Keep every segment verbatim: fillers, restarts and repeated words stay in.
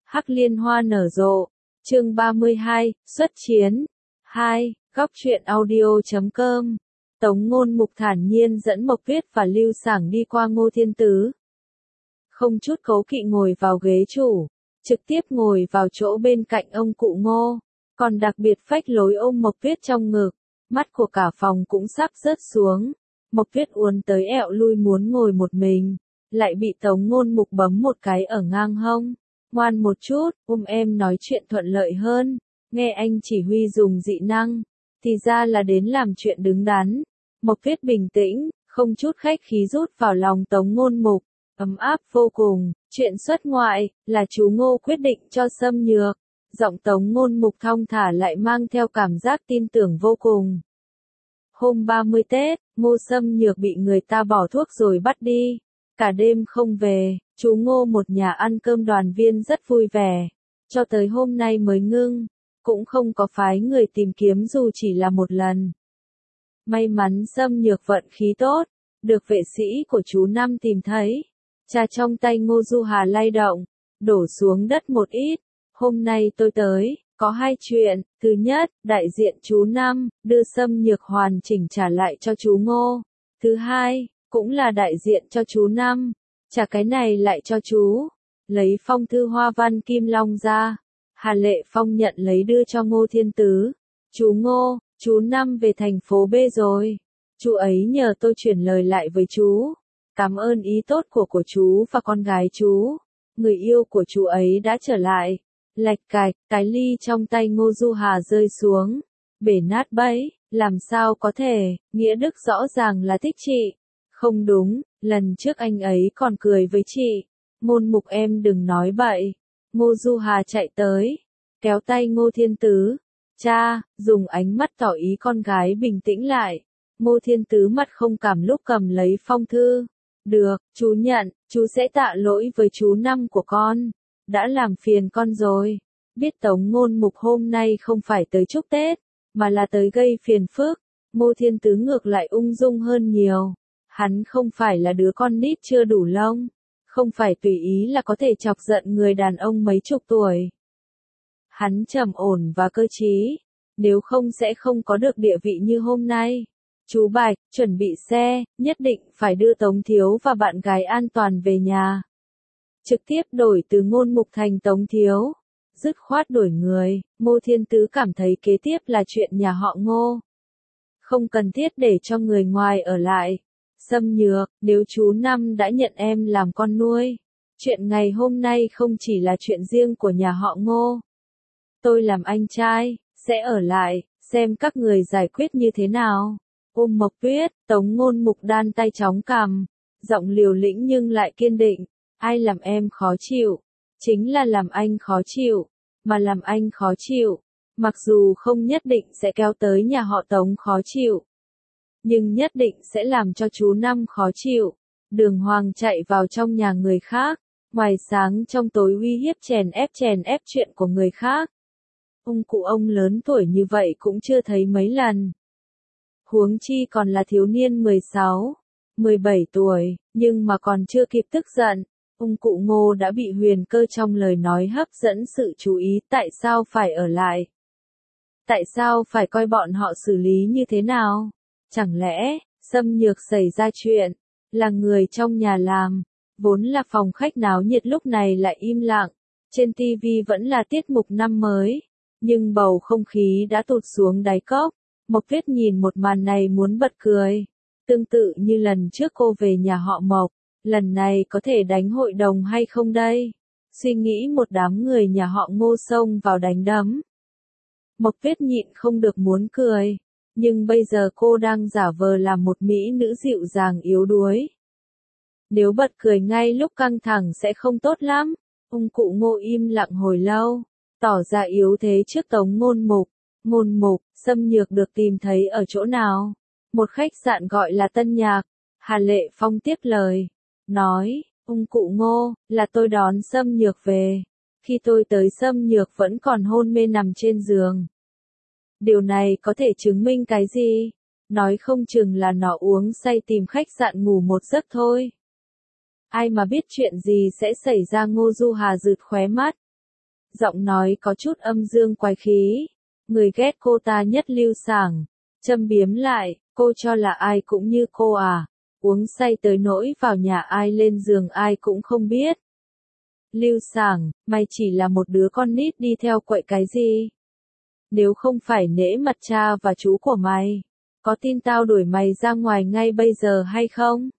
Hắc liên hoa nở rộ. Chương ba mươi hai, xuất chiến. hai. Góc truyện audio chấm com. Tống Ngôn Mục thản nhiên dẫn Mộc Tuyết và Lưu Sảng đi qua Ngô Thiên Tứ. Không chút cố kỵ ngồi vào ghế chủ, trực tiếp ngồi vào chỗ bên cạnh ông cụ Ngô, còn đặc biệt phách lối ôm Mộc Tuyết trong ngực, mắt của cả phòng cũng sắp rớt xuống. Mộc Tuyết uốn tới ẹo lui muốn ngồi một mình, lại bị Tống Ngôn Mục bấm một cái ở ngang hông. Ngoan một chút, ôm em nói chuyện thuận lợi hơn, nghe anh chỉ huy dùng dị năng, thì ra là đến làm chuyện đứng đắn. Mộc Tuyết bình tĩnh, không chút khách khí rút vào lòng Tống Ngôn Mục, ấm áp vô cùng. Chuyện xuất ngoại, là chú Ngô quyết định cho Sâm Nhược. Giọng Tống Ngôn Mục thong thả lại mang theo cảm giác tin tưởng vô cùng. Hôm ba mươi Tết, Ngô Sâm Nhược bị người ta bỏ thuốc rồi bắt đi. Cả đêm không về, chú Ngô một nhà ăn cơm đoàn viên rất vui vẻ. Cho tới hôm nay mới ngưng, cũng không có phái người tìm kiếm dù chỉ là một lần. May mắn Sâm Nhược vận khí tốt, được vệ sĩ của chú Năm tìm thấy. Trà trong tay Ngô Du Hà lay động, đổ xuống đất một ít. Hôm nay tôi tới, có hai chuyện. Thứ nhất, đại diện chú Năm, đưa Sâm Nhược hoàn chỉnh trả lại cho chú Ngô. Thứ hai, cũng là đại diện cho chú Năm, trả cái này lại cho chú. Lấy phong thư hoa văn kim long ra, Hà Lệ Phong nhận lấy đưa cho Ngô Thiên Tứ. Chú Ngô, chú Năm về thành phố B rồi. Chú ấy nhờ tôi chuyển lời lại với chú. Cảm ơn ý tốt của của chú và con gái chú. Người yêu của chú ấy đã trở lại. Lạch cạch, cái ly trong tay Ngô Du Hà rơi xuống. Bể nát bấy, làm sao có thể, Nghĩa Đức rõ ràng là thích chị. Không đúng, lần trước anh ấy còn cười với chị. Ngôn Mục em đừng nói bậy. Ngô Du Hà chạy tới, kéo tay Ngô Thiên Tứ. Cha, dùng ánh mắt tỏ ý con gái bình tĩnh lại. Ngô Thiên Tứ mặt không cảm lúc cầm lấy phong thư. Được, chú nhận, chú sẽ tạ lỗi với chú Năm của con. Đã làm phiền con rồi. Biết Tống Ngôn Mục hôm nay không phải tới chúc Tết, mà là tới gây phiền phức. Ngô Thiên Tứ ngược lại ung dung hơn nhiều. Hắn không phải là đứa con nít chưa đủ lông. Không phải tùy ý là có thể chọc giận người đàn ông mấy chục tuổi. Hắn trầm ổn và cơ trí. Nếu không sẽ không có được địa vị như hôm nay. Chú Bạch, chuẩn bị xe, nhất định phải đưa Tống Thiếu và bạn gái an toàn về nhà. Trực tiếp đổi từ Ngôn Mục thành Tống Thiếu. Dứt khoát đổi người, Ngô Thiên Tứ cảm thấy kế tiếp là chuyện nhà họ Ngô. Không cần thiết để cho người ngoài ở lại. Sâm Nhược, nếu chú Năm đã nhận em làm con nuôi, chuyện ngày hôm nay không chỉ là chuyện riêng của nhà họ Ngô. Tôi làm anh trai, sẽ ở lại, xem các người giải quyết như thế nào. Ôm Mộc Tuyết, Tống Ngôn Mục đan tay chóng cằm, giọng liều lĩnh nhưng lại kiên định. Ai làm em khó chịu? Chính là làm anh khó chịu, mà làm anh khó chịu. Mặc dù không nhất định sẽ kéo tới nhà họ Tống khó chịu, nhưng nhất định sẽ làm cho chú Năm khó chịu. Đường Hoàng chạy vào trong nhà người khác, ngoài sáng trong tối uy hiếp chèn ép chèn ép chuyện của người khác. Ông cụ ông lớn tuổi như vậy cũng chưa thấy mấy lần. Huống chi còn là thiếu niên mười sáu, mười bảy tuổi, nhưng mà còn chưa kịp tức giận. Ông cụ Ngô đã bị Huyền Cơ trong lời nói hấp dẫn sự chú ý. Tại sao phải ở lại? Tại sao phải coi bọn họ xử lý như thế nào? Chẳng lẽ, Sâm Nhược xảy ra chuyện, là người trong nhà làm? Vốn là phòng khách náo nhiệt lúc này lại im lặng. Trên ti vi vẫn là tiết mục năm mới, nhưng bầu không khí đã tụt xuống đáy cốc. Mộc Tuyết nhìn một màn này muốn bật cười. Tương tự như lần trước cô về nhà họ Mộc, lần này có thể đánh hội đồng hay không đây? Suy nghĩ một đám người nhà họ Ngô xông vào đánh đấm. Mộc Tuyết nhịn không được muốn cười. Nhưng bây giờ cô đang giả vờ làm một mỹ nữ dịu dàng yếu đuối. Nếu bật cười ngay lúc căng thẳng sẽ không tốt lắm. Ông cụ Ngô im lặng hồi lâu, tỏ ra yếu thế trước Tống Ngôn Mục. Ngôn Mục, Sâm Nhược được tìm thấy ở chỗ nào? Một khách sạn gọi là Tân Nhạc. Hà Lệ Phong tiếp lời, nói, ông cụ Ngô, là tôi đón Sâm Nhược về. Khi tôi tới Sâm Nhược vẫn còn hôn mê nằm trên giường. Điều này có thể chứng minh cái gì? Nói không chừng là nó uống say tìm khách sạn ngủ một giấc thôi. Ai mà biết chuyện gì sẽ xảy ra. Ngô Du Hà rụt khóe mắt. giọng nói có chút âm dương quái khí. Người ghét cô ta nhất Lưu Sảng, châm biếm lại, cô cho là ai cũng như cô à, uống say tới nỗi vào nhà ai lên giường ai cũng không biết. Lưu Sảng, mày chỉ là một đứa con nít đi theo quậy cái gì? Nếu không phải nể mặt cha và chú của mày, có tin tao đuổi mày ra ngoài ngay bây giờ hay không?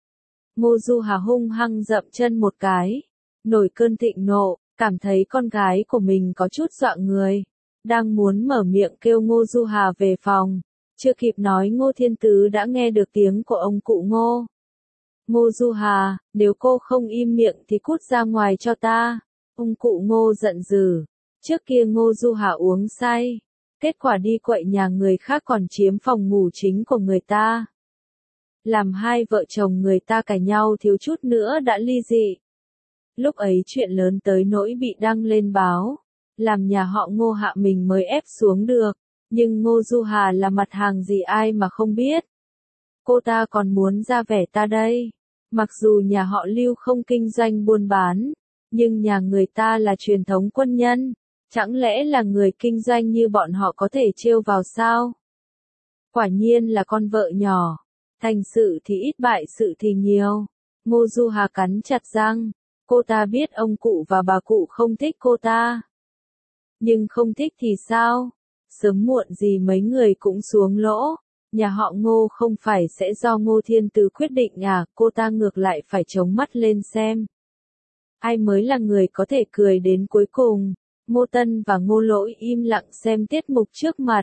Ngô Du Hà hung hăng dậm chân một cái, nổi cơn thịnh nộ, cảm thấy con gái của mình có chút dọa người. Đang muốn mở miệng kêu Ngô Du Hà về phòng, chưa kịp nói Ngô Thiên Tứ đã nghe được tiếng của ông cụ Ngô. Ngô Du Hà, nếu cô không im miệng thì cút ra ngoài cho ta. Ông cụ Ngô giận dữ. Trước kia Ngô Du Hà uống say, kết quả đi quậy nhà người khác còn chiếm phòng ngủ chính của người ta. Làm hai vợ chồng người ta cãi nhau thiếu chút nữa đã ly dị. Lúc ấy chuyện lớn tới nỗi bị đăng lên báo, làm nhà họ Ngô hạ mình mới ép xuống được, nhưng Ngô Du Hà là mặt hàng gì ai mà không biết. Cô ta còn muốn ra vẻ ta đây. Mặc dù nhà họ Lưu không kinh doanh buôn bán, nhưng nhà người ta là truyền thống quân nhân, chẳng lẽ là người kinh doanh như bọn họ có thể trêu vào sao? Quả nhiên là con vợ nhỏ, thành sự thì ít bại sự thì nhiều. Ngô Du Hà cắn chặt răng, cô ta biết ông cụ và bà cụ không thích cô ta. Nhưng không thích thì sao? Sớm muộn gì mấy người cũng xuống lỗ. Nhà họ Ngô không phải sẽ do Ngô Thiên Tứ quyết định à, cô ta ngược lại phải chống mắt lên xem. Ai mới là người có thể cười đến cuối cùng. Ngô Tân và Ngô Lỗi im lặng xem tiết mục trước mặt.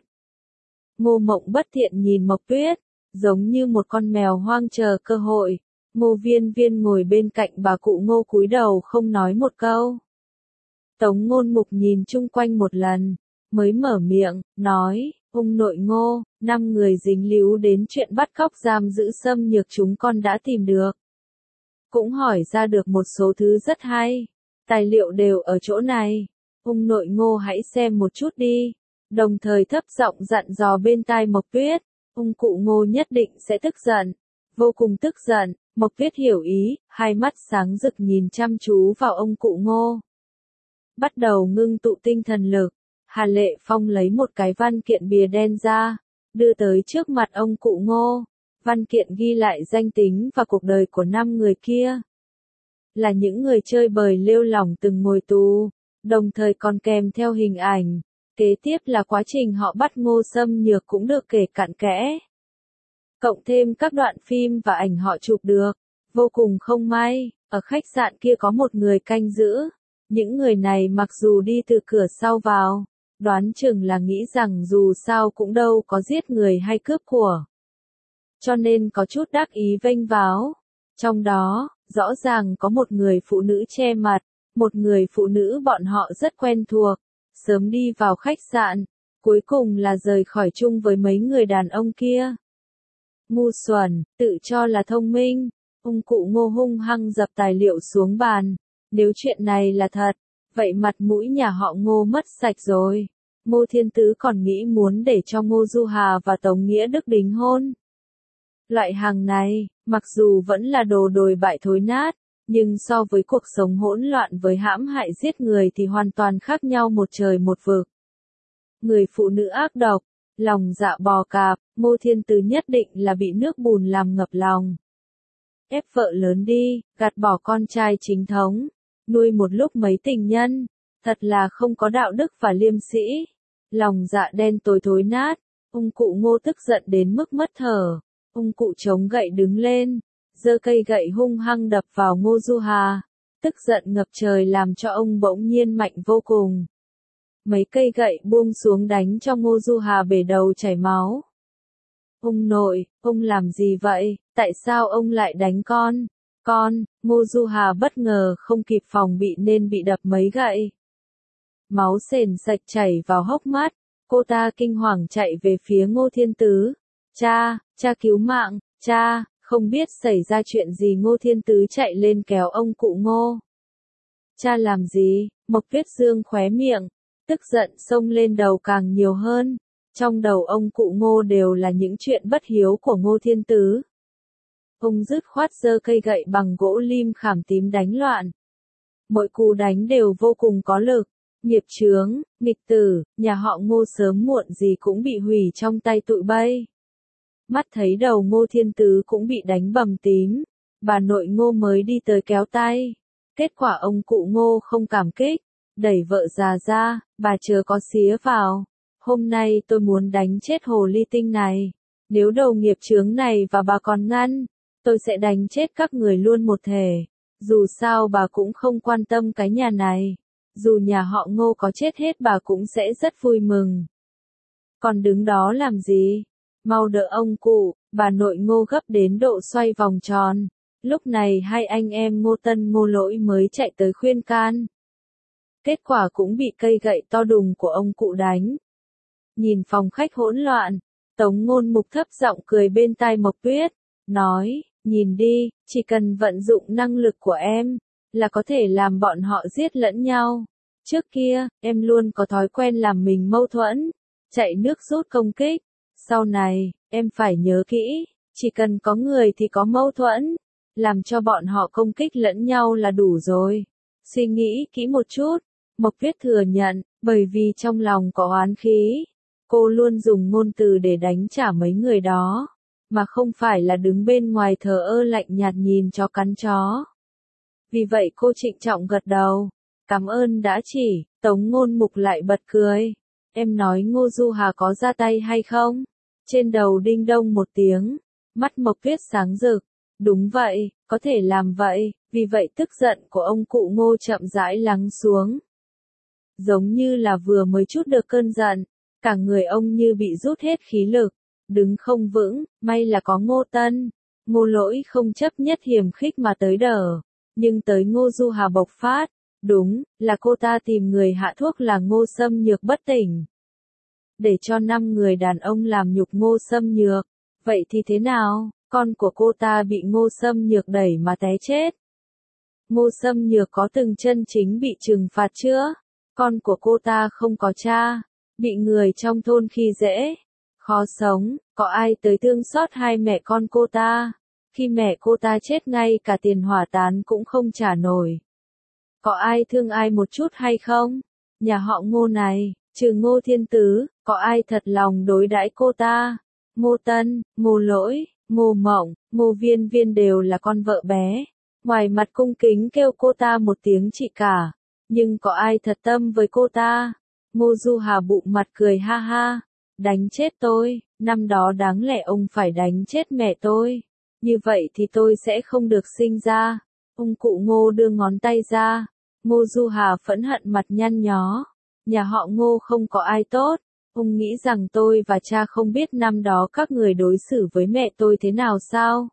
Ngô Mộng bất thiện nhìn Mộc Tuyết, giống như một con mèo hoang chờ cơ hội. Ngô Viên Viên ngồi bên cạnh bà cụ Ngô cúi đầu không nói một câu. Tống Ngôn Mục nhìn chung quanh một lần, mới mở miệng, nói, ông nội Ngô, năm người dính líu đến chuyện bắt cóc giam giữ xâm nhược chúng con đã tìm được. Cũng hỏi ra được một số thứ rất hay, tài liệu đều ở chỗ này. Ông nội Ngô hãy xem một chút đi, đồng thời thấp giọng dặn dò bên tai Mộc Tuyết, ông cụ Ngô nhất định sẽ tức giận, vô cùng tức giận. Mộc Tuyết hiểu ý, hai mắt sáng rực nhìn chăm chú vào ông cụ Ngô. Bắt đầu ngưng tụ tinh thần lực, Hà Lệ Phong lấy một cái văn kiện bìa đen ra, đưa tới trước mặt ông cụ Ngô. Văn kiện ghi lại danh tính và cuộc đời của năm người kia. Là những người chơi bời lêu lỏng từng ngồi tù, đồng thời còn kèm theo hình ảnh. Kế tiếp là quá trình họ bắt Ngô Xâm Nhược cũng được kể cặn kẽ. Cộng thêm các đoạn phim và ảnh họ chụp được. Vô cùng không may, ở khách sạn kia có một người canh giữ. Những người này mặc dù đi từ cửa sau vào, đoán chừng là nghĩ rằng dù sao cũng đâu có giết người hay cướp của. Cho nên có chút đắc ý vênh váo. Trong đó, rõ ràng có một người phụ nữ che mặt, một người phụ nữ bọn họ rất quen thuộc, sớm đi vào khách sạn, cuối cùng là rời khỏi chung với mấy người đàn ông kia. Ngu xuẩn, tự cho là thông minh, ông cụ Ngô hung hăng dập tài liệu xuống bàn. Nếu chuyện này là thật, vậy mặt mũi nhà họ Ngô mất sạch rồi. Ngô Thiên Tứ còn nghĩ muốn để cho Ngô Du Hà và Tống Nghĩa Đức đính hôn. Loại hàng này, mặc dù vẫn là đồ đồi bại thối nát, nhưng so với cuộc sống hỗn loạn với hãm hại giết người thì hoàn toàn khác nhau một trời một vực. Người phụ nữ ác độc, lòng dạ bò cạp, Ngô Thiên Tứ nhất định là bị nước bùn làm ngập lòng. Ép vợ lớn đi, gạt bỏ con trai chính thống, nuôi một lúc mấy tình nhân, thật là không có đạo đức và liêm sĩ. Lòng dạ đen tối thối nát, ông cụ Ngô tức giận đến mức mất thở. Ông cụ chống gậy đứng lên, giơ cây gậy hung hăng đập vào Ngô Du Hà, tức giận ngập trời làm cho ông bỗng nhiên mạnh vô cùng. Mấy cây gậy buông xuống đánh cho Ngô Du Hà bể đầu chảy máu. Ông nội, ông làm gì vậy, tại sao ông lại đánh con? Con, Ngô Du Hà bất ngờ không kịp phòng bị nên bị đập mấy gậy. Máu sền sạch chảy vào hốc mắt, cô ta kinh hoàng chạy về phía Ngô Thiên Tứ. Cha, cha cứu mạng, cha, không biết xảy ra chuyện gì. Ngô Thiên Tứ chạy lên kéo ông cụ Ngô. Cha làm gì? Mộc Tuyết Dương khóe miệng, tức giận xông lên đầu càng nhiều hơn. Trong đầu ông cụ Ngô đều là những chuyện bất hiếu của Ngô Thiên Tứ. Ông dứt khoát giơ cây gậy bằng gỗ lim khảm tím đánh loạn. Mỗi cú đánh đều vô cùng có lực, Nghiệp chướng, nghịch tử, nhà họ Ngô sớm muộn gì cũng bị hủy trong tay tụi bay. Mắt thấy đầu Ngô Thiên Tứ cũng bị đánh bầm tím, bà nội Ngô mới đi tới kéo tay. Kết quả ông cụ Ngô không cảm kích, đẩy vợ già ra, bà chờ có xía vào. Hôm nay tôi muốn đánh chết hồ ly tinh này. Nếu đầu nghiệp chướng này và bà còn ngăn, tôi sẽ đánh chết các người luôn một thể. Dù sao bà cũng không quan tâm cái nhà này. Dù nhà họ Ngô có chết hết bà cũng sẽ rất vui mừng. Còn đứng đó làm gì? Mau đỡ ông cụ, bà nội Ngô gấp đến độ xoay vòng tròn. Lúc này hai anh em Ngô Tân Ngô Lỗi mới chạy tới khuyên can. Kết quả cũng bị cây gậy to đùng của ông cụ đánh. Nhìn phòng khách hỗn loạn, Tống Ngôn Mục thấp giọng cười bên tai Mộc Tuyết, nói, nhìn đi, chỉ cần vận dụng năng lực của em, là có thể làm bọn họ giết lẫn nhau. Trước kia, em luôn có thói quen làm mình mâu thuẫn, chạy nước rút công kích. Sau này, em phải nhớ kỹ, chỉ cần có người thì có mâu thuẫn, làm cho bọn họ công kích lẫn nhau là đủ rồi. Suy nghĩ kỹ một chút, Mộc Tuyết thừa nhận, bởi vì trong lòng có oán khí, cô luôn dùng ngôn từ để đánh trả mấy người đó, mà không phải là đứng bên ngoài thờ ơ lạnh nhạt nhìn chó cắn chó. Vì vậy cô trịnh trọng gật đầu, cảm ơn đã chỉ. Tống Ngôn Mục lại bật cười, em nói Ngô Du Hà có ra tay hay không? Trên đầu đinh đông một tiếng, mắt Mộc Tuyết sáng rực, đúng vậy, có thể làm vậy, vì vậy tức giận của ông cụ Ngô chậm rãi lắng xuống. Giống như là vừa mới chút được cơn giận, cả người ông như bị rút hết khí lực, đứng không vững, may là có Ngô Tân, Ngô Lỗi không chấp nhất hiềm khích mà tới đỡ, nhưng tới Ngô Du Hà bộc phát, đúng, là cô ta tìm người hạ thuốc là Ngô Xâm Nhược bất tỉnh. Để cho năm người đàn ông làm nhục Ngô Xâm Nhược, vậy thì thế nào, con của cô ta bị Ngô Xâm Nhược đẩy mà té chết. Ngô Xâm Nhược có từng chân chính bị trừng phạt chưa? Con của cô ta không có cha, bị người trong thôn khi dễ, khó sống, có ai tới thương xót hai mẹ con cô ta? Khi mẹ cô ta chết ngay cả tiền hỏa táng cũng không trả nổi. Có ai thương ai một chút hay không? Nhà họ Ngô này, trừ Ngô Thiên Tứ, có ai thật lòng đối đãi cô ta? Ngô Tân, Ngô Lỗi, Ngô Mộng, Ngô Viên Viên đều là con vợ bé. Ngoài mặt cung kính kêu cô ta một tiếng chị cả, nhưng có ai thật tâm với cô ta? Ngô Du Hà bụng mặt cười ha ha, đánh chết tôi, năm đó đáng lẽ ông phải đánh chết mẹ tôi. Như vậy thì tôi sẽ không được sinh ra. Ông cụ Ngô đưa ngón tay ra, Ngô Du Hà phẫn hận mặt nhăn nhó. Nhà họ Ngô không có ai tốt. Ông nghĩ rằng tôi và cha không biết năm đó các người đối xử với mẹ tôi thế nào sao?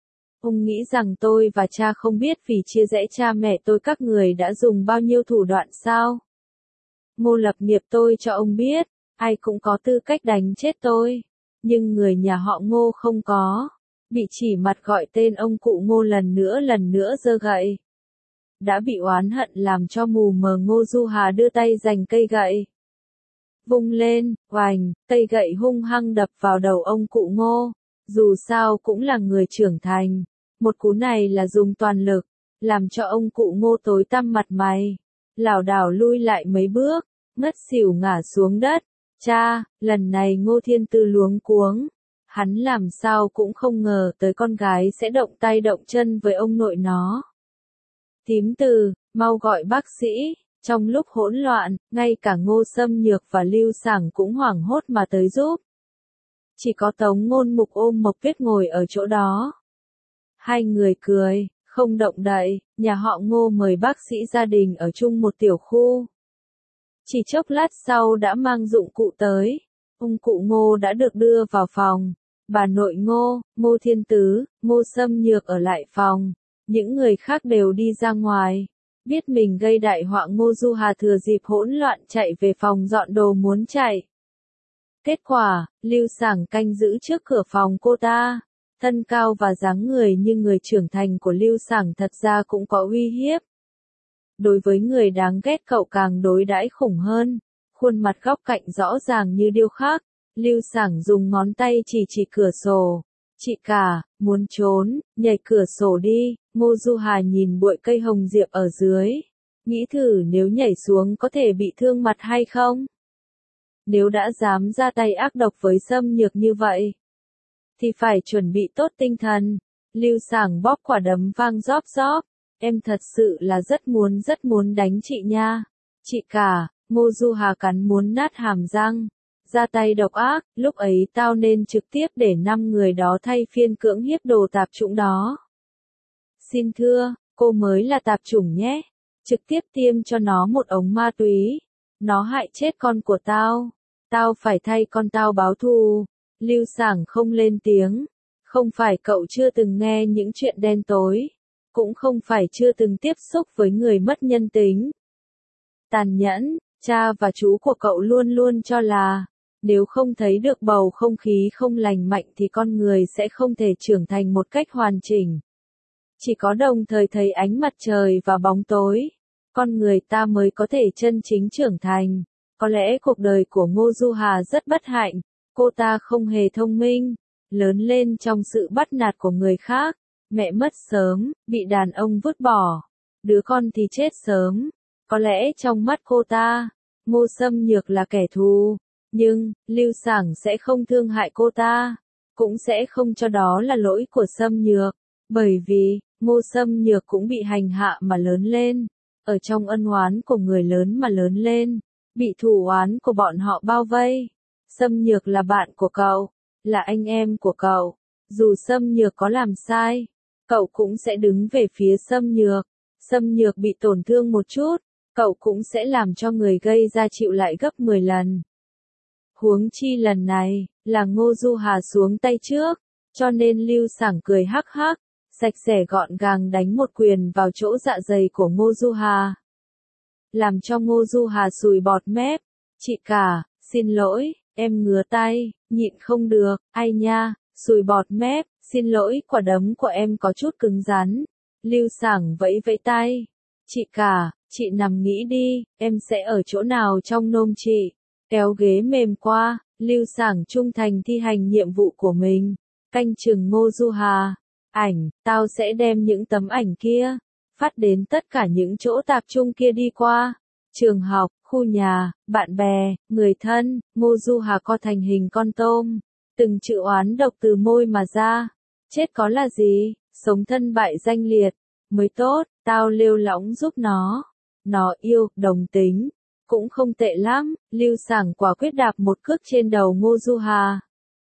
Ông nghĩ rằng tôi và cha không biết vì chia rẽ cha mẹ tôi các người đã dùng bao nhiêu thủ đoạn sao? Ngô lập nghiệp tôi cho ông biết, ai cũng có tư cách đánh chết tôi. Nhưng người nhà họ Ngô không có. Bị chỉ mặt gọi tên ông cụ Ngô lần nữa lần nữa giơ gậy. Đã bị oán hận làm cho mù mờ Ngô Du Hà đưa tay giành cây gậy. Vung lên, oành, cây gậy hung hăng đập vào đầu ông cụ Ngô. Dù sao cũng là người trưởng thành. Một cú này là dùng toàn lực, làm cho ông cụ Ngô tối tăm mặt mày. Lảo đảo lui lại mấy bước, ngất xỉu ngã xuống đất. Cha, lần này Ngô Thiên Tư luống cuống. Hắn làm sao cũng không ngờ tới con gái sẽ động tay động chân với ông nội nó. Tím Từ, mau gọi bác sĩ. Trong lúc hỗn loạn, ngay cả Ngô Xâm Nhược và Lưu Sảng cũng hoảng hốt mà tới giúp. Chỉ có Tống Ngôn Mục ôm Mộc Tuyết ngồi ở chỗ đó. Hai người cười, không động đậy, nhà họ Ngô mời bác sĩ gia đình ở chung một tiểu khu. Chỉ chốc lát sau đã mang dụng cụ tới. Ông cụ Ngô đã được đưa vào phòng. Bà nội Ngô, Ngô Thiên Tứ, Ngô Xâm Nhược ở lại phòng. Những người khác đều đi ra ngoài. Biết mình gây đại họa, Ngô Du Hà thừa dịp hỗn loạn chạy về phòng dọn đồ muốn chạy. Kết quả, Lưu Sảng canh giữ trước cửa phòng cô ta. Thân cao và dáng người như người trưởng thành của Lưu Sảng thật ra cũng có uy hiếp. Đối với người đáng ghét cậu càng đối đãi khủng hơn. Khuôn mặt góc cạnh rõ ràng như điêu khắc. Lưu Sảng dùng ngón tay chỉ chỉ cửa sổ. Chị cả, muốn trốn, nhảy cửa sổ đi. Ngô Du Hà nhìn bụi cây hồng diệp ở dưới. Nghĩ thử nếu nhảy xuống có thể bị thương mặt hay không? Nếu đã dám ra tay ác độc với Sâm Nhược như vậy, thì phải chuẩn bị tốt tinh thần. Lưu Sảng bóp quả đấm vang róp róp. Em thật sự là rất muốn rất muốn đánh chị nha. Chị cả, Ngô Du Hà cắn muốn nát hàm răng. Ra tay độc ác, lúc ấy tao nên trực tiếp để năm người đó thay phiên cưỡng hiếp đồ tạp chủng đó. Xin thưa, cô mới là tạp chủng nhé. Trực tiếp tiêm cho nó một ống ma túy. Nó hại chết con của tao. Tao phải thay con tao báo thù. Lưu Sảng không lên tiếng. Không phải cậu chưa từng nghe những chuyện đen tối. Cũng không phải chưa từng tiếp xúc với người mất nhân tính. Tàn nhẫn, cha và chú của cậu luôn luôn cho là, nếu không thấy được bầu không khí không lành mạnh thì con người sẽ không thể trưởng thành một cách hoàn chỉnh. Chỉ có đồng thời thấy ánh mặt trời và bóng tối, con người ta mới có thể chân chính trưởng thành. Có lẽ cuộc đời của Ngô Du Hà rất bất hạnh, cô ta không hề thông minh, lớn lên trong sự bắt nạt của người khác, mẹ mất sớm, bị đàn ông vứt bỏ, đứa con thì chết sớm. Có lẽ trong mắt cô ta, Ngô Sâm Nhược là kẻ thù, nhưng Lưu Sảng sẽ không thương hại cô ta, cũng sẽ không cho đó là lỗi của Sâm Nhược, bởi vì Ngô Sâm Nhược cũng bị hành hạ mà lớn lên, ở trong ân oán của người lớn mà lớn lên, bị thù oán của bọn họ bao vây. Sâm Nhược là bạn của cậu, là anh em của cậu, dù Sâm Nhược có làm sai, cậu cũng sẽ đứng về phía Sâm Nhược. Sâm Nhược bị tổn thương một chút, cậu cũng sẽ làm cho người gây ra chịu lại gấp mười lần. Huống chi lần này, là Ngô Du Hà xuống tay trước, cho nên Lưu Sảng cười hắc hắc, sạch sẽ gọn gàng đánh một quyền vào chỗ dạ dày của Ngô Du Hà. Làm cho Ngô Du Hà sùi bọt mép. Chị cả, xin lỗi, em ngứa tay, nhịn không được, ai nha, sùi bọt mép, xin lỗi, quả đấm của em có chút cứng rắn. Lưu Sảng vẫy vẫy tay. Chị cả, chị nằm nghĩ đi, em sẽ ở chỗ nào trong nôm chị. Kéo ghế mềm qua, Lưu Sảng trung thành thi hành nhiệm vụ của mình. Canh chừng Ngô Du Hà. Ảnh, tao sẽ đem những tấm ảnh kia, phát đến tất cả những chỗ tạp trung kia đi qua. Trường học, khu nhà, bạn bè, người thân, Ngô Du Hà co thành hình con tôm. Từng chữ oán độc từ môi mà ra. Chết có là gì, sống thân bại danh liệt, mới tốt, tao lêu lỏng giúp nó. Nó yêu, đồng tính, cũng không tệ lắm. Lưu Sảng quả quyết đạp một cước trên đầu Ngô Du Hà.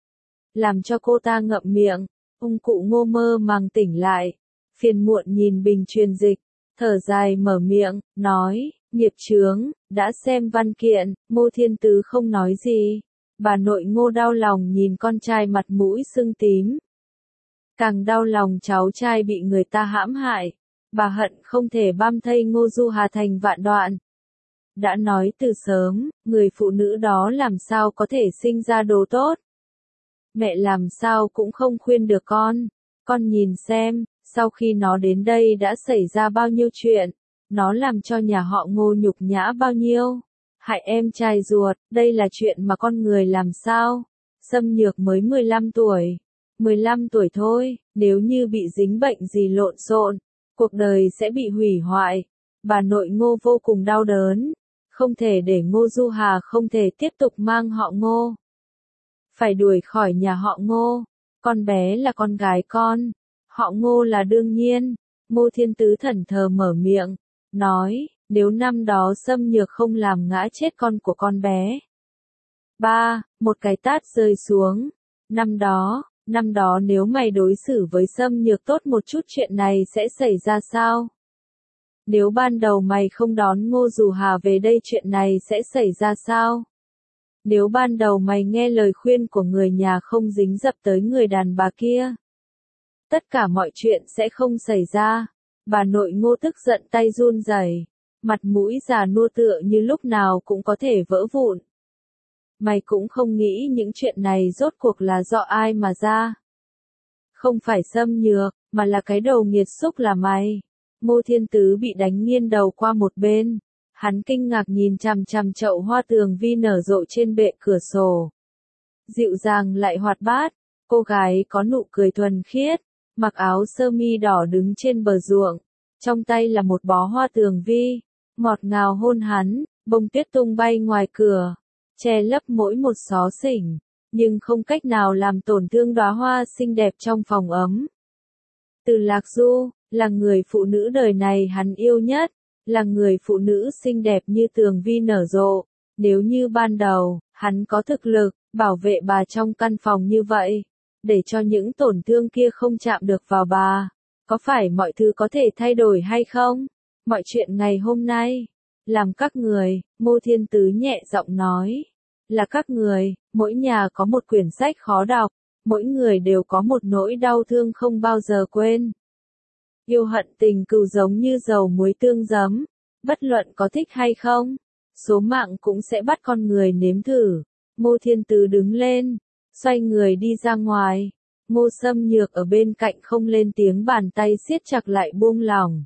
Làm cho cô ta ngậm miệng, ông cụ Ngô mơ màng tỉnh lại. Phiền muộn nhìn bình truyền dịch, thở dài mở miệng, nói, nghiệp chướng, đã xem văn kiện, Ngô Thiên Tứ không nói gì. Bà nội Ngô đau lòng nhìn con trai mặt mũi sưng tím. Càng đau lòng cháu trai bị người ta hãm hại. Bà hận không thể băm thây Ngô Du Hà thành vạn đoạn. Đã nói từ sớm, người phụ nữ đó làm sao có thể sinh ra đồ tốt. Mẹ làm sao cũng không khuyên được con. Con nhìn xem, sau khi nó đến đây đã xảy ra bao nhiêu chuyện. Nó làm cho nhà họ Ngô nhục nhã bao nhiêu. Hại em trai ruột, đây là chuyện mà con người làm sao. Sâm Nhược mới mười lăm tuổi. mười lăm tuổi thôi, nếu như bị dính bệnh gì lộn xộn, cuộc đời sẽ bị hủy hoại. Bà nội Ngô vô cùng đau đớn. Không thể để Ngô Du Hà không thể tiếp tục mang họ Ngô. Phải đuổi khỏi nhà họ Ngô. Con bé là con gái con. Họ Ngô là đương nhiên. Ngô Thiên Tứ thẫn thờ mở miệng. Nói, nếu năm đó Sâm Nhược không làm ngã chết con của con bé. Ba, một cái tát rơi xuống. Năm đó, năm đó nếu mày đối xử với Sâm Nhược tốt một chút chuyện này sẽ xảy ra sao? Nếu ban đầu mày không đón Ngô Du Hà về đây chuyện này sẽ xảy ra sao? Nếu ban đầu mày nghe lời khuyên của người nhà không dính dập tới người đàn bà kia, tất cả mọi chuyện sẽ không xảy ra. Bà nội Ngô tức giận tay run rẩy, mặt mũi già nua tựa như lúc nào cũng có thể vỡ vụn. Mày cũng không nghĩ những chuyện này rốt cuộc là do ai mà ra. Không phải Sâm Nhược, mà là cái đầu nghiệt xúc là mày. Ngô Thiên Tứ bị đánh nghiêng đầu qua một bên. Hắn kinh ngạc nhìn chằm chằm chậu hoa tường vi nở rộ trên bệ cửa sổ. Dịu dàng lại hoạt bát, cô gái có nụ cười thuần khiết, mặc áo sơ mi đỏ đứng trên bờ ruộng. Trong tay là một bó hoa tường vi. ngọt ngào hôn hắn, bông tuyết tung bay ngoài cửa, che lấp mỗi một xó xỉnh, nhưng không cách nào làm tổn thương đóa hoa xinh đẹp trong phòng ấm. Từ Lạc Du, là người phụ nữ đời này hắn yêu nhất, là người phụ nữ xinh đẹp như tường vi nở rộ. Nếu như ban đầu, hắn có thực lực, bảo vệ bà trong căn phòng như vậy, để cho những tổn thương kia không chạm được vào bà, có phải mọi thứ có thể thay đổi hay không? Mọi chuyện ngày hôm nay, làm các người, Ngô Thiên Tứ nhẹ giọng nói, là các người, mỗi nhà có một quyển sách khó đọc, mỗi người đều có một nỗi đau thương không bao giờ quên. Yêu hận tình cừu giống như dầu muối tương giấm, bất luận có thích hay không, số mạng cũng sẽ bắt con người nếm thử. Ngô Thiên Tứ đứng lên, xoay người đi ra ngoài. Ngô Sâm Nhược ở bên cạnh không lên tiếng, bàn tay siết chặt lại buông lỏng.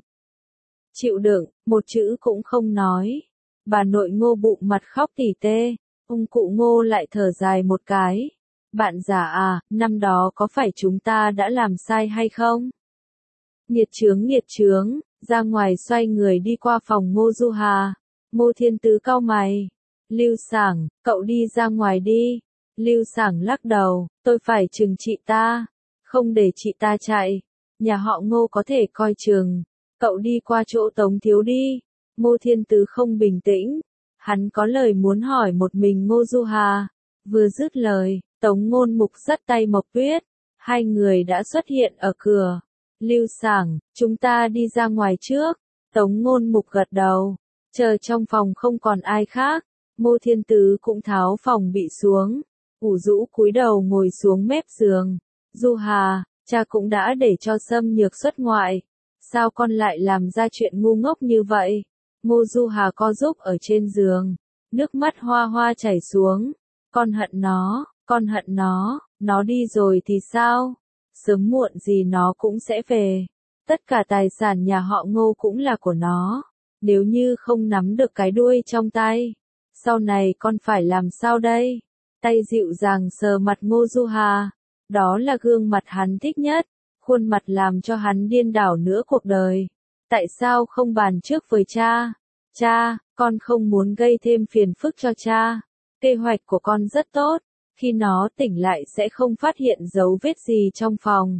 Chịu đựng, một chữ cũng không nói. Bà nội Ngô bụng mặt khóc tỉ tê, ông cụ Ngô lại thở dài một cái. Bạn già à, năm đó có phải chúng ta đã làm sai hay không? Nghiệt chướng nghiệt chướng, ra ngoài xoay người đi qua phòng Ngô Du Hà. Ngô Thiên Tứ cau mày. Lưu Sảng, cậu đi ra ngoài đi. Lưu Sảng lắc đầu, tôi phải trừng trị ta, không để chị ta chạy. Nhà họ Ngô có thể coi chừng. Cậu đi qua chỗ Tống Thiếu đi. Ngô Thiên Tứ không bình tĩnh. Hắn có lời muốn hỏi một mình Ngô Du Hà. Vừa dứt lời, Tống Ngôn Mục dắt tay Mộc Tuyết. Hai người đã xuất hiện ở cửa. Lưu Sảng, chúng ta đi ra ngoài trước. Tống Ngôn Mục gật đầu. Chờ trong phòng không còn ai khác. Ngô Thiên Tứ cũng tháo phòng bị xuống. ủ rũ cúi đầu ngồi xuống mép giường. Du Hà, cha cũng đã để cho Sâm Nhược xuất ngoại. Sao con lại làm ra chuyện ngu ngốc như vậy? Ngô Du Hà co giúp ở trên giường. Nước mắt hoa hoa chảy xuống. Con hận nó, con hận nó, nó đi rồi thì sao? Sớm muộn gì nó cũng sẽ về. Tất cả tài sản nhà họ Ngô cũng là của nó. Nếu như không nắm được cái đuôi trong tay, sau này con phải làm sao đây? Tay dịu dàng sờ mặt Ngô Du Hà. Đó là gương mặt hắn thích nhất. Khuôn mặt làm cho hắn điên đảo nữa cuộc đời. Tại sao không bàn trước với cha? Cha, con không muốn gây thêm phiền phức cho cha. Kế hoạch của con rất tốt. Khi nó tỉnh lại sẽ không phát hiện dấu vết gì trong phòng.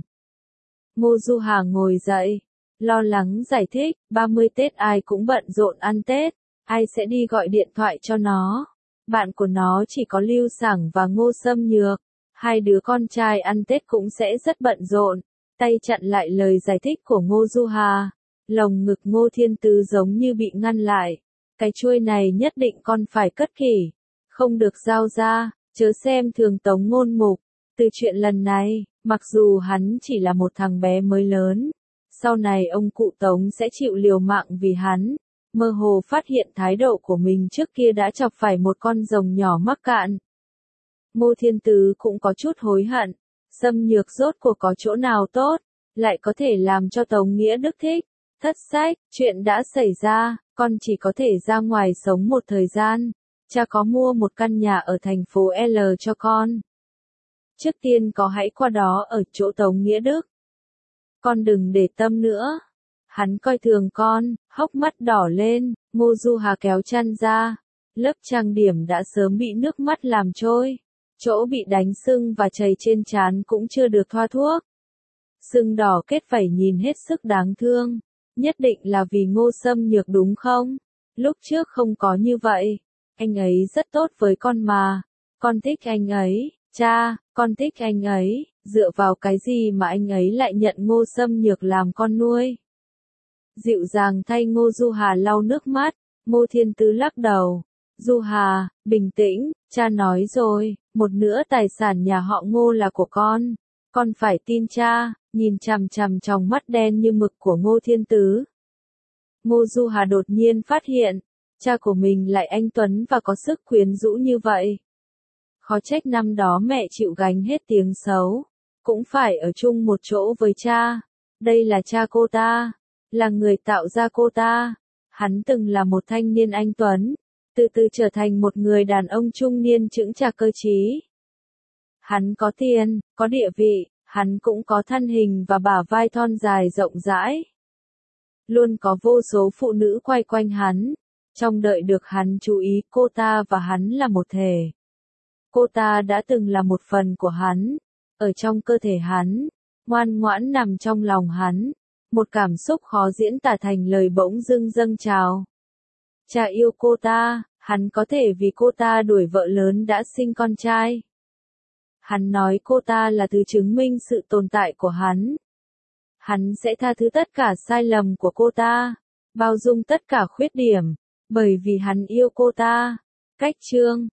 Ngô Du Hà ngồi dậy. Lo lắng giải thích, ba mươi Tết ai cũng bận rộn ăn Tết. Ai sẽ đi gọi điện thoại cho nó? Bạn của nó chỉ có Lưu Sảng và Ngô Sâm Nhược. Hai đứa con trai ăn Tết cũng sẽ rất bận rộn. Tay chặn lại lời giải thích của Ngô Du Hà. Lồng ngực Ngô Thiên Tứ giống như bị ngăn lại. Cái chuôi này nhất định con phải cất kỹ. Không được giao ra, chớ xem thường Tống Ngôn Mục. Từ chuyện lần này, mặc dù hắn chỉ là một thằng bé mới lớn, sau này ông cụ Tống sẽ chịu liều mạng vì hắn. Mơ hồ phát hiện thái độ của mình trước kia đã chọc phải một con rồng nhỏ mắc cạn. Ngô Thiên Tứ cũng có chút hối hận. Sâm Nhược rốt cuộc có chỗ nào tốt, lại có thể làm cho Tống Nghĩa Đức thích. Thất sách, chuyện đã xảy ra, con chỉ có thể ra ngoài sống một thời gian. Cha có mua một căn nhà ở thành phố L cho con. Trước tiên có hãy qua đó ở chỗ Tống Nghĩa Đức. Con đừng để tâm nữa. Hắn coi thường con, hốc mắt đỏ lên. Ngô Du Hà kéo chăn ra. Lớp trang điểm đã sớm bị nước mắt làm trôi. Chỗ bị đánh sưng và chảy trên trán cũng chưa được thoa thuốc. Sưng đỏ kết vảy nhìn hết sức đáng thương. Nhất định là vì Ngô Sâm Nhược đúng không? Lúc trước không có như vậy. Anh ấy rất tốt với con mà. Con thích anh ấy. Cha, con thích anh ấy. Dựa vào cái gì mà anh ấy lại nhận Ngô Sâm Nhược làm con nuôi? Dịu dàng thay Ngô Du Hà lau nước mắt. Ngô Thiên Tứ lắc đầu. Du Hà, bình tĩnh, cha nói rồi, một nửa tài sản nhà họ Ngô là của con. Con phải tin cha. Nhìn chằm chằm trong mắt đen như mực của Ngô Thiên Tứ. Ngô Du Hà đột nhiên phát hiện, cha của mình lại anh tuấn và có sức quyến rũ như vậy. Khó trách năm đó mẹ chịu gánh hết tiếng xấu, cũng phải ở chung một chỗ với cha. Đây là cha cô ta, là người tạo ra cô ta. Hắn từng là một thanh niên anh tuấn, từ từ trở thành một người đàn ông trung niên chững chạc cơ trí. Hắn có tiền, có địa vị. Hắn cũng có thân hình và bả vai thon dài rộng rãi. Luôn có vô số phụ nữ quay quanh hắn. Trong đợi được hắn chú ý, cô ta và hắn là một thể. Cô ta đã từng là một phần của hắn, ở trong cơ thể hắn, ngoan ngoãn nằm trong lòng hắn. Một cảm xúc khó diễn tả thành lời bỗng dưng dâng trào. Cha yêu cô ta, hắn có thể vì cô ta đuổi vợ lớn đã sinh con trai. Hắn nói cô ta là thứ chứng minh sự tồn tại của hắn. Hắn sẽ tha thứ tất cả sai lầm của cô ta, bao dung tất cả khuyết điểm, bởi vì hắn yêu cô ta. Cách chương